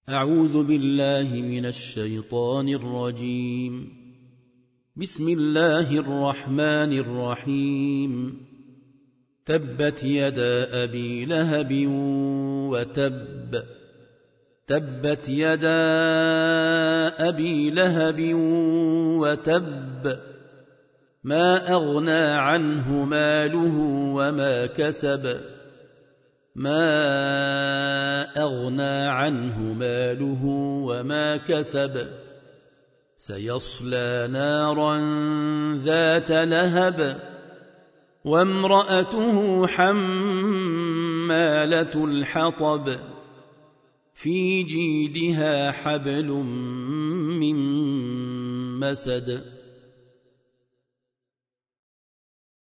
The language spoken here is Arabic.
أعوذ بالله من الشيطان الرجيم. بسم الله الرحمن الرحيم. تبت يدا أبي لهب وتب. تبت يدا أبي لهب وتب. ما أغنى عنه ماله وما كسب. ما أغنى عنه ماله وما كسب. سيصلى نارا ذات لهب وامرأته حمالة الحطب في جيدها حبل من مسد.